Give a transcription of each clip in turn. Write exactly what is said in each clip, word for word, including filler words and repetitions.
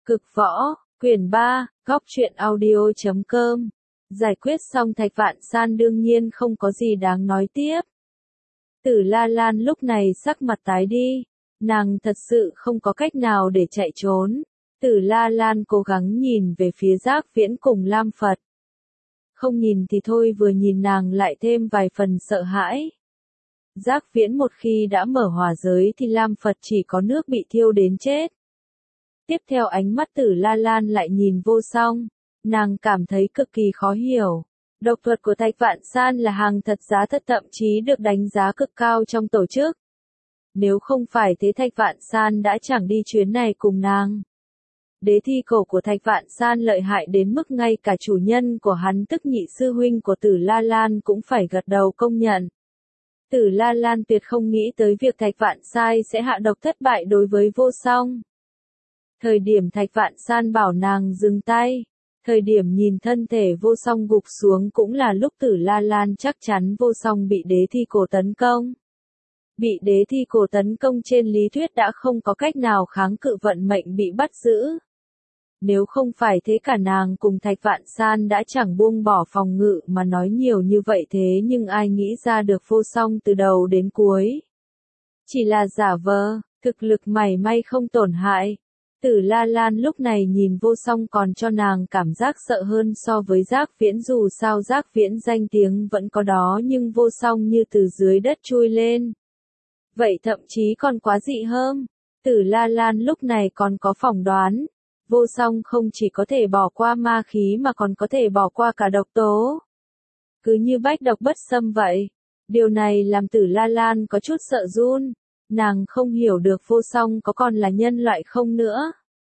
Cực võ, quyển ba, góc truyện audio chấm com. Giải quyết xong Thạch Vạn San đương nhiên không có gì đáng nói tiếp. Tử La Lan lúc này sắc mặt tái đi, nàng thật sự không có cách nào để chạy trốn. Tử La Lan cố gắng nhìn về phía Giác Viễn cùng Lam Phật. Không nhìn thì thôi, vừa nhìn nàng lại thêm vài phần sợ hãi. Giác Viễn một khi đã mở hỏa giới thì Lam Phật chỉ có nước bị thiêu đến chết. Tiếp theo ánh mắt Tử La Lan lại nhìn Vô Song, nàng cảm thấy cực kỳ khó hiểu. Độc thuật của Thạch Vạn San là hàng thật giá thật, thậm chí được đánh giá cực cao trong tổ chức. Nếu không phải thế Thạch Vạn San đã chẳng đi chuyến này cùng nàng. Đế thi cổ của Thạch Vạn San lợi hại đến mức ngay cả chủ nhân của hắn tức nhị sư huynh của Tử La Lan cũng phải gật đầu công nhận. Tử La Lan tuyệt không nghĩ tới việc Thạch Vạn Sai sẽ hạ độc thất bại đối với Vô Song. Thời điểm Thạch Vạn San bảo nàng dừng tay, thời điểm nhìn thân thể Vô Song gục xuống cũng là lúc Tử La Lan chắc chắn Vô Song bị đế thi cổ tấn công. Bị đế thi cổ tấn công trên lý thuyết đã không có cách nào kháng cự, vận mệnh bị bắt giữ. Nếu không phải thế cả nàng cùng Thạch Vạn San đã chẳng buông bỏ phòng ngự mà nói nhiều như vậy, thế nhưng ai nghĩ ra được Vô Song từ đầu đến cuối. Chỉ là giả vờ, thực lực mảy may không tổn hại. Tử La Lan lúc này nhìn Vô Song còn cho nàng cảm giác sợ hơn so với Giác Viễn, dù sao Giác Viễn danh tiếng vẫn có đó nhưng Vô Song như từ dưới đất chui lên. Vậy thậm chí còn quá dị hơn. Tử La Lan lúc này còn có phỏng đoán. Vô Song không chỉ có thể bỏ qua ma khí mà còn có thể bỏ qua cả độc tố. Cứ như bách độc bất xâm vậy. Điều này làm Tử La Lan có chút sợ run. Nàng không hiểu được Vô Song có còn là nhân loại không nữa.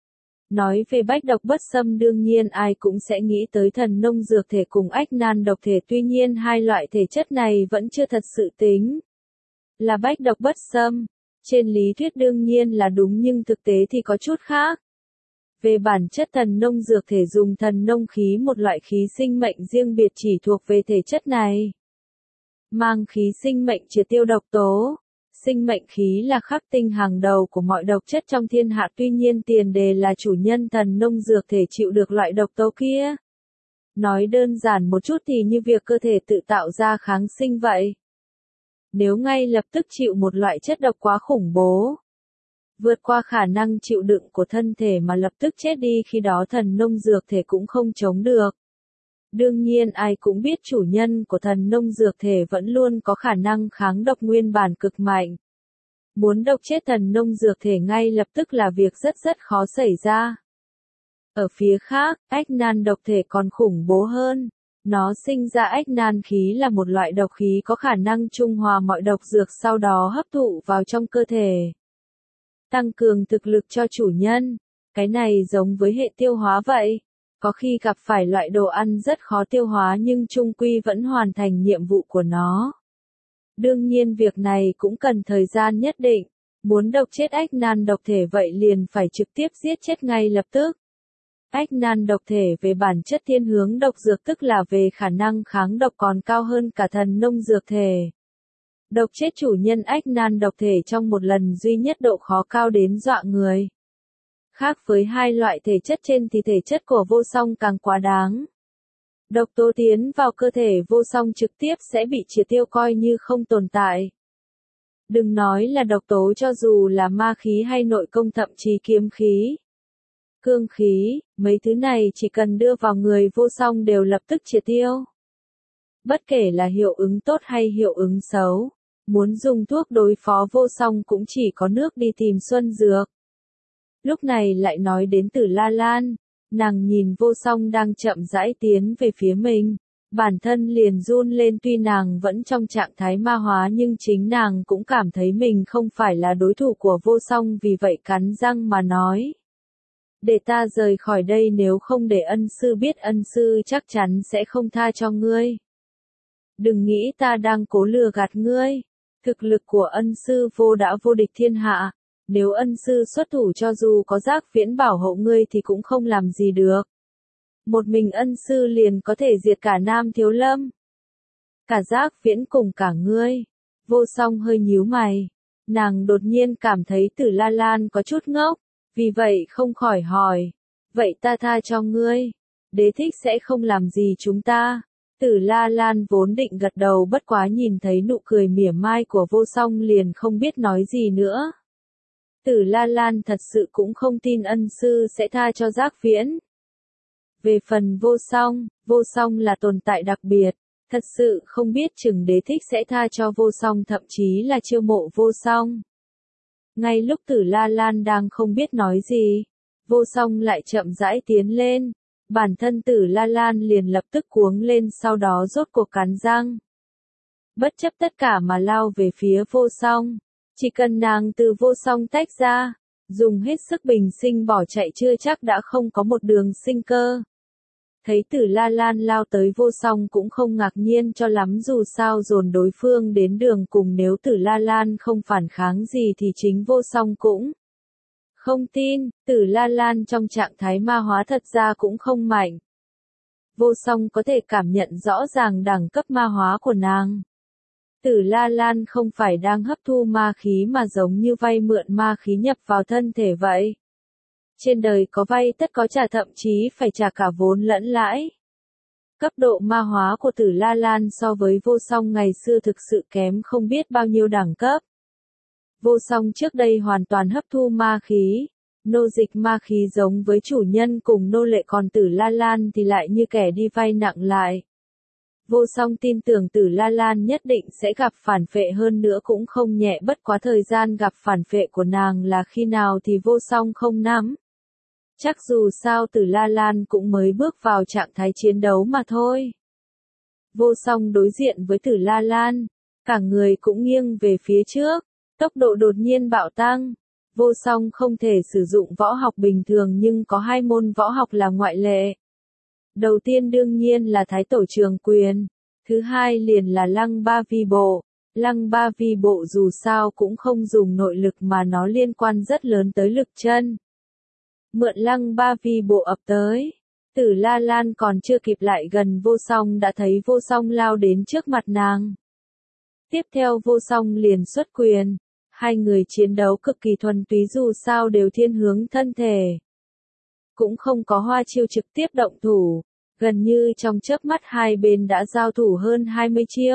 Nói về bách độc bất xâm đương nhiên ai cũng sẽ nghĩ tới thần nông dược thể cùng ách nan độc thể, tuy nhiên hai loại thể chất này vẫn chưa thật sự tính là bách độc bất xâm. Trên lý thuyết đương nhiên là đúng nhưng thực tế thì có chút khác. Về bản chất thần nông dược thể dùng thần nông khí, một loại khí sinh mệnh riêng biệt chỉ thuộc về thể chất này. Mang khí sinh mệnh triệt tiêu độc tố. Sinh mệnh khí là khắc tinh hàng đầu của mọi độc chất trong thiên hạ, tuy nhiên tiền đề là chủ nhân thần nông dược thể chịu được loại độc tố kia. Nói đơn giản một chút thì như việc cơ thể tự tạo ra kháng sinh vậy. Nếu ngay lập tức chịu một loại chất độc quá khủng bố, vượt qua khả năng chịu đựng của thân thể mà lập tức chết đi, khi đó thần nông dược thể cũng không chống được. Đương nhiên ai cũng biết chủ nhân của thần nông dược thể vẫn luôn có khả năng kháng độc nguyên bản cực mạnh. Muốn độc chết thần nông dược thể ngay lập tức là việc rất rất khó xảy ra. Ở phía khác, ách nan độc thể còn khủng bố hơn. Nó sinh ra ách nan khí là một loại độc khí có khả năng trung hòa mọi độc dược sau đó hấp thụ vào trong cơ thể. Tăng cường thực lực cho chủ nhân. Cái này giống với hệ tiêu hóa vậy. Có khi gặp phải loại đồ ăn rất khó tiêu hóa nhưng chung quy vẫn hoàn thành nhiệm vụ của nó. Đương nhiên việc này cũng cần thời gian nhất định. Muốn độc chết ách nan độc thể vậy liền phải trực tiếp giết chết ngay lập tức. Ách nan độc thể về bản chất thiên hướng độc dược, tức là về khả năng kháng độc còn cao hơn cả thần nông dược thể. Độc chết chủ nhân ách nan độc thể trong một lần duy nhất độ khó cao đến dọa người. Khác với hai loại thể chất trên thì thể chất của Vô Song càng quá đáng. Độc tố tiến vào cơ thể Vô Song trực tiếp sẽ bị triệt tiêu coi như không tồn tại. Đừng nói là độc tố, cho dù là ma khí hay nội công, thậm chí kiếm khí, cương khí, mấy thứ này chỉ cần đưa vào người Vô Song đều lập tức triệt tiêu. Bất kể là hiệu ứng tốt hay hiệu ứng xấu, muốn dùng thuốc đối phó Vô Song cũng chỉ có nước đi tìm xuân dược. Lúc này lại nói đến Tử La Lan, nàng nhìn Vô Song đang chậm rãi tiến về phía mình, bản thân liền run lên, tuy nàng vẫn trong trạng thái ma hóa nhưng chính nàng cũng cảm thấy mình không phải là đối thủ của Vô Song, vì vậy cắn răng mà nói. Để ta rời khỏi đây, nếu không để ân sư biết, ân sư chắc chắn sẽ không tha cho ngươi. Đừng nghĩ ta đang cố lừa gạt ngươi, thực lực của ân sư vô đã vô địch thiên hạ. Nếu ân sư xuất thủ cho dù có Giác Viễn bảo hộ ngươi thì cũng không làm gì được. Một mình ân sư liền có thể diệt cả Nam Thiếu Lâm. Cả Giác Viễn cùng cả ngươi. Vô Song hơi nhíu mày. Nàng đột nhiên cảm thấy Tử La Lan có chút ngốc, vì vậy không khỏi hỏi, Vậy ta tha cho ngươi. Đế thích sẽ không làm gì chúng ta. Tử La Lan vốn định gật đầu bất quá nhìn thấy nụ cười mỉa mai của Vô Song liền không biết nói gì nữa. Tử La Lan thật sự cũng không tin ân sư sẽ tha cho Giác Viễn. Về phần Vô Song, Vô Song là tồn tại đặc biệt, thật sự không biết chừng đế thích sẽ tha cho Vô Song thậm chí là chiêu mộ Vô Song. Ngay lúc Tử La Lan đang không biết nói gì, Vô Song lại chậm rãi tiến lên, bản thân Tử La Lan liền lập tức cuống lên sau đó rốt cuộc cắn răng. Bất chấp tất cả mà lao về phía Vô Song, chỉ cần nàng từ Vô Song tách ra, dùng hết sức bình sinh bỏ chạy chưa chắc đã không có một đường sinh cơ. Thấy Tử La Lan lao tới Vô Song cũng không ngạc nhiên cho lắm dù sao dồn đối phương đến đường cùng nếu Tử La Lan không phản kháng gì thì chính Vô Song cũng không tin, Tử La Lan trong trạng thái ma hóa thật ra cũng không mạnh. Vô Song có thể cảm nhận rõ ràng đẳng cấp ma hóa của nàng. Tử La Lan không phải đang hấp thu ma khí mà giống như vay mượn ma khí nhập vào thân thể vậy. Trên đời có vay tất có trả thậm chí phải trả cả vốn lẫn lãi. Cấp độ ma hóa của Tử La Lan so với Vô Song ngày xưa thực sự kém không biết bao nhiêu đẳng cấp. Vô Song trước đây hoàn toàn hấp thu ma khí, nô dịch ma khí giống với chủ nhân cùng nô lệ còn Tử La Lan thì lại như kẻ đi vay nặng lại. Vô Song tin tưởng Tử La Lan nhất định sẽ gặp phản phệ hơn nữa cũng không nhẹ bất quá thời gian gặp phản phệ của nàng là khi nào thì Vô Song không nắm. Chắc dù sao Tử La Lan cũng mới bước vào trạng thái chiến đấu mà thôi. Vô Song đối diện với Tử La Lan, cả người cũng nghiêng về phía trước, tốc độ đột nhiên bạo tăng. Vô Song không thể sử dụng võ học bình thường nhưng có hai môn võ học là ngoại lệ. Đầu tiên đương nhiên là Thái Tổ Trường Quyền, thứ hai liền là Lăng Ba Vi Bộ. Lăng Ba Vi Bộ dù sao cũng không dùng nội lực mà nó liên quan rất lớn tới lực chân. Mượn Lăng Ba Vi Bộ ập tới, Tử La Lan còn chưa kịp lại gần Vô Song đã thấy Vô Song lao đến trước mặt nàng. Tiếp theo Vô Song liền xuất quyền, hai người chiến đấu cực kỳ thuần túy dù sao đều thiên hướng thân thể. Cũng không có hoa chiêu trực tiếp động thủ, gần như trong chớp mắt hai bên đã giao thủ hơn hai mươi chiêu.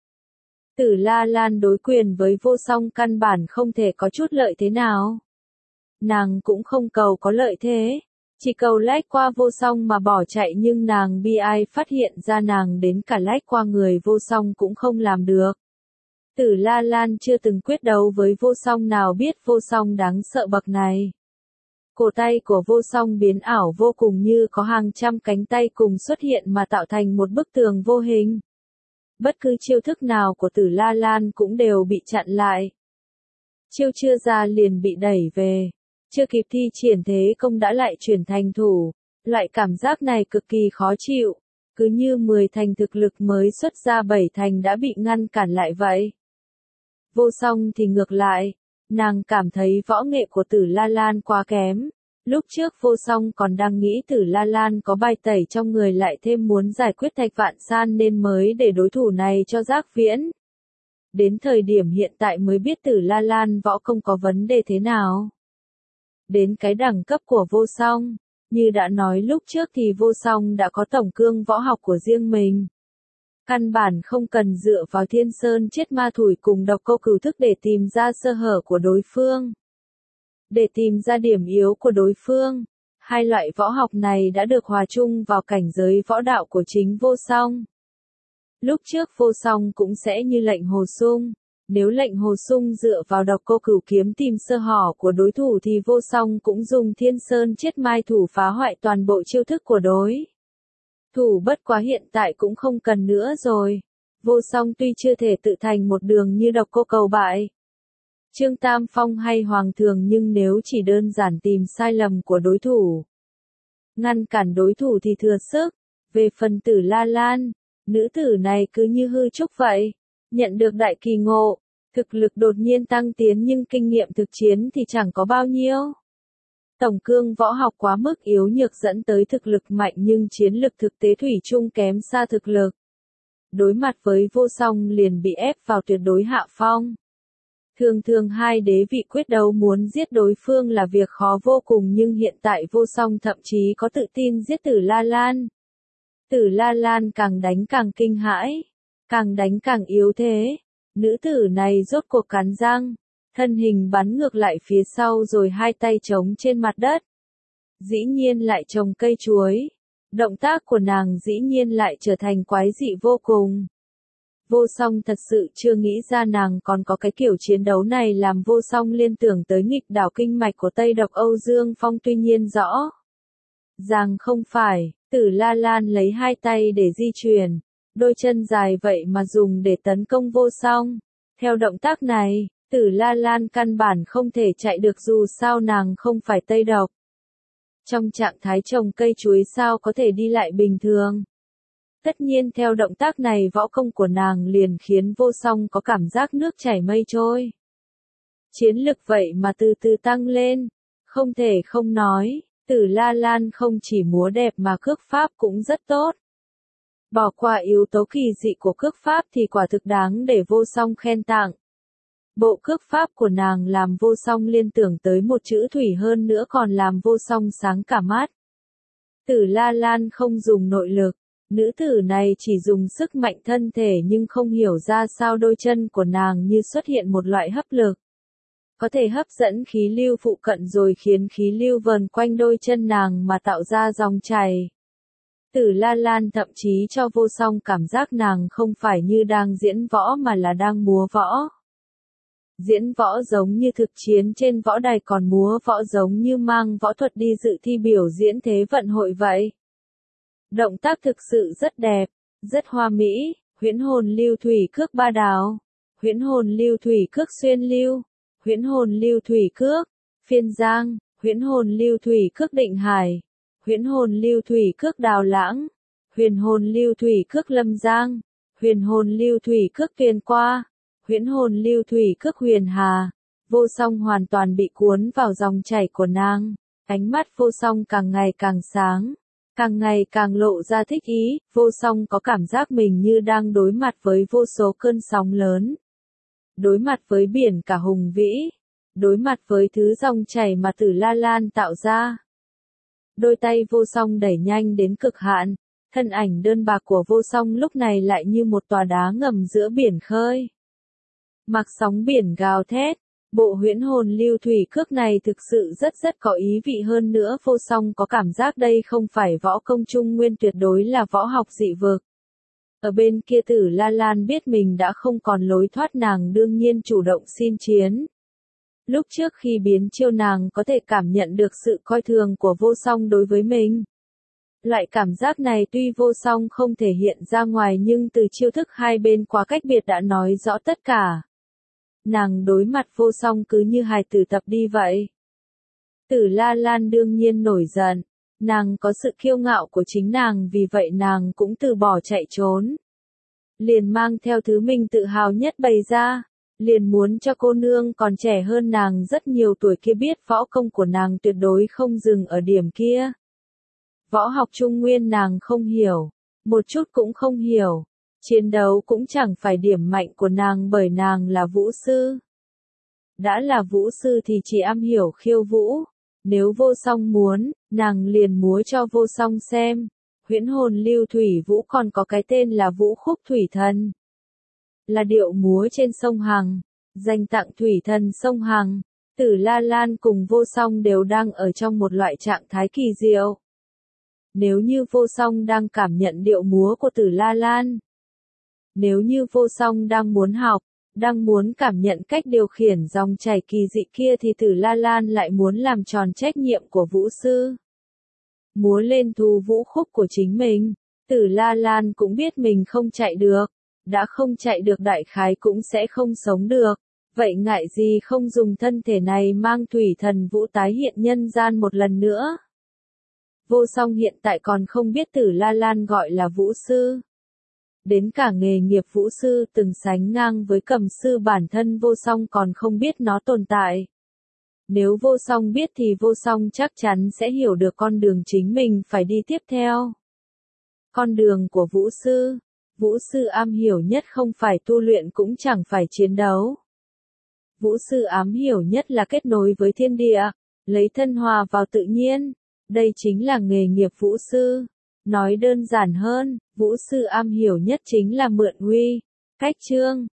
Tử La Lan đối quyền với Vô Song căn bản không thể có chút lợi thế nào. Nàng cũng không cầu có lợi thế, chỉ cầu lách qua Vô Song mà bỏ chạy nhưng nàng bi ai phát hiện ra nàng đến cả lách qua người Vô Song cũng không làm được. Tử La Lan chưa từng quyết đấu với Vô Song nào biết Vô Song đáng sợ bậc này. Cổ tay của Vô Song biến ảo vô cùng như có hàng trăm cánh tay cùng xuất hiện mà tạo thành một bức tường vô hình. Bất cứ chiêu thức nào của Tử La Lan cũng đều bị chặn lại. Chiêu chưa ra liền bị đẩy về. Chưa kịp thi triển thế công đã lại chuyển thành thủ. Loại cảm giác này cực kỳ khó chịu. Cứ như mười thành thực lực mới xuất ra bảy thành đã bị ngăn cản lại vậy. Vô Song thì ngược lại. Nàng cảm thấy võ nghệ của Tử La Lan quá kém. Lúc trước Vô Song còn đang nghĩ Tử La Lan có bài tẩy trong người lại thêm muốn giải quyết Thạch Vạn San nên mới để đối thủ này cho Giác Viễn. Đến thời điểm hiện tại mới biết Tử La Lan võ công có vấn đề thế nào. Đến cái đẳng cấp của Vô Song, như đã nói lúc trước thì Vô Song đã có tổng cương võ học của riêng mình. Căn bản không cần dựa vào Thiên Sơn chết ma thủi cùng độc câu cửu thức để tìm ra sơ hở của đối phương. Để tìm ra điểm yếu của đối phương, hai loại võ học này đã được hòa chung vào cảnh giới võ đạo của chính Vô Song. Lúc trước Vô Song cũng sẽ như lệnh Hồ Sung, nếu lệnh Hồ Sung dựa vào độc cô cửu kiếm tìm sơ hở của đối thủ thì Vô Song cũng dùng Thiên Sơn chết mai thủ phá hoại toàn bộ chiêu thức của đối thủ bất quá hiện tại cũng không cần nữa rồi. Vô Song tuy chưa thể tự thành một đường như độc cô cầu bại Trương Tam Phong hay Hoàng Thường nhưng nếu chỉ đơn giản tìm sai lầm của đối thủ, ngăn cản đối thủ thì thừa sức. Về phần Tử La Lan, nữ tử này cứ như hư trúc vậy, nhận được đại kỳ ngộ, thực lực đột nhiên tăng tiến nhưng kinh nghiệm thực chiến thì chẳng có bao nhiêu. Tổng cương võ học quá mức yếu nhược dẫn tới thực lực mạnh nhưng chiến lực thực tế thủy chung kém xa thực lực. Đối mặt với Vô Song liền bị ép vào tuyệt đối hạ phong. Thường thường hai đế vị quyết đấu muốn giết đối phương là việc khó vô cùng nhưng hiện tại Vô Song thậm chí có tự tin giết Tử La Lan. Tử La Lan càng đánh càng kinh hãi, càng đánh càng yếu thế. Nữ tử này rốt cuộc cắn răng, thân hình bắn ngược lại phía sau rồi hai tay chống trên mặt đất. Dĩ nhiên lại trồng cây chuối. Động tác của nàng dĩ nhiên lại trở thành quái dị vô cùng. Vô Song thật sự chưa nghĩ ra nàng còn có cái kiểu chiến đấu này làm Vô Song liên tưởng tới nghịch đảo kinh mạch của Tây Độc Âu Dương Phong tuy nhiên rõ ràng không phải, Tử La Lan lấy hai tay để di chuyển, đôi chân dài vậy mà dùng để tấn công Vô Song. Theo động tác này, Tử La Lan căn bản không thể chạy được dù sao nàng không phải Tây Độc. Trong trạng thái trồng cây chuối sao có thể đi lại bình thường. Tất nhiên theo động tác này võ công của nàng liền khiến Vô Song có cảm giác nước chảy mây trôi. Chiến lực vậy mà từ từ tăng lên, không thể không nói, Tử La Lan không chỉ múa đẹp mà cước pháp cũng rất tốt. Bỏ qua yếu tố kỳ dị của cước pháp thì quả thực đáng để Vô Song khen tặng. Bộ cước pháp của nàng làm Vô Song liên tưởng tới một chữ thủy hơn nữa còn làm Vô Song sáng cả mắt. Tử La Lan không dùng nội lực. Nữ tử này chỉ dùng sức mạnh thân thể nhưng không hiểu ra sao đôi chân của nàng như xuất hiện một loại hấp lực. Có thể hấp dẫn khí lưu phụ cận rồi khiến khí lưu vần quanh đôi chân nàng mà tạo ra dòng chảy. Tử La Lan thậm chí cho Vô Song cảm giác nàng không phải như đang diễn võ mà là đang múa võ. Diễn võ giống như thực chiến trên võ đài còn múa võ giống như mang võ thuật đi dự thi biểu diễn thế vận hội vậy. Động tác thực sự rất đẹp, rất hoa mỹ, huyễn hồn lưu thủy cước ba đào, huyễn hồn lưu thủy cước xuyên lưu, huyễn hồn lưu thủy cước, phiên giang, huyễn hồn lưu thủy cước định hải, huyễn hồn lưu thủy cước đào lãng, huyền hồn lưu thủy cước lâm giang, huyền hồn lưu thủy cước tuyền qua, huyễn hồn lưu thủy cước huyền hà. Vô Song hoàn toàn bị cuốn vào dòng chảy của nàng, ánh mắt Vô Song càng ngày càng sáng. Càng ngày càng lộ ra thích ý, Vô Song có cảm giác mình như đang đối mặt với vô số cơn sóng lớn. Đối mặt với biển cả hùng vĩ. Đối mặt với thứ dòng chảy mà Tử La Lan tạo ra. Đôi tay Vô Song đẩy nhanh đến cực hạn, thân ảnh đơn bạc của Vô Song lúc này lại như một tòa đá ngầm giữa biển khơi. Mặc sóng biển gào thét. Bộ huyễn hồn lưu thủy cước này thực sự rất rất có ý vị hơn nữa Vô Song có cảm giác đây không phải võ công trung nguyên tuyệt đối là võ học dị vực. Ở bên kia Tử La Lan biết mình đã không còn lối thoát nàng đương nhiên chủ động xin chiến. Lúc trước khi biến chiêu nàng có thể cảm nhận được sự coi thường của Vô Song đối với mình. Loại cảm giác này tuy Vô Song không thể hiện ra ngoài nhưng từ chiêu thức hai bên quá cách biệt đã nói rõ tất cả. Nàng đối mặt Vô Song cứ như hài tử tập đi vậy. Tử La Lan đương nhiên nổi giận, nàng có sự kiêu ngạo của chính nàng vì vậy nàng cũng từ bỏ chạy trốn. Liền mang theo thứ mình tự hào nhất bày ra, liền muốn cho cô nương còn trẻ hơn nàng rất nhiều tuổi kia biết võ công của nàng tuyệt đối không dừng ở điểm kia. Võ học trung nguyên nàng không hiểu, một chút cũng không hiểu. Chiến đấu cũng chẳng phải điểm mạnh của nàng bởi nàng là vũ sư. Đã là vũ sư thì chỉ am hiểu khiêu vũ. Nếu Vô Song muốn, nàng liền múa cho Vô Song xem. Huyễn hồn lưu thủy vũ còn có cái tên là Vũ Khúc Thủy Thần. Là điệu múa trên sông Hằng. Dành tặng thủy thần sông Hằng. Tử La Lan cùng Vô Song đều đang ở trong một loại trạng thái kỳ diệu. Nếu như Vô Song đang cảm nhận điệu múa của Tử La Lan. Nếu như Vô Song đang muốn học, đang muốn cảm nhận cách điều khiển dòng chảy kỳ dị kia thì Tử La Lan lại muốn làm tròn trách nhiệm của vũ sư. Múa lên thu vũ khúc của chính mình, Tử La Lan cũng biết mình không chạy được, đã không chạy được đại khái cũng sẽ không sống được, vậy ngại gì không dùng thân thể này mang thủy thần vũ tái hiện nhân gian một lần nữa. Vô Song hiện tại còn không biết Tử La Lan gọi là vũ sư. Đến cả nghề nghiệp vũ sư từng sánh ngang với cầm sư bản thân Vô Song còn không biết nó tồn tại. Nếu Vô Song biết thì Vô Song chắc chắn sẽ hiểu được con đường chính mình phải đi tiếp theo. Con đường của vũ sư. Vũ sư am hiểu nhất không phải tu luyện cũng chẳng phải chiến đấu. Vũ sư ám hiểu nhất là kết nối với thiên địa, lấy thân hòa vào tự nhiên. Đây chính là nghề nghiệp vũ sư. Nói đơn giản hơn, vũ sư am hiểu nhất chính là mượn uy, cách chương,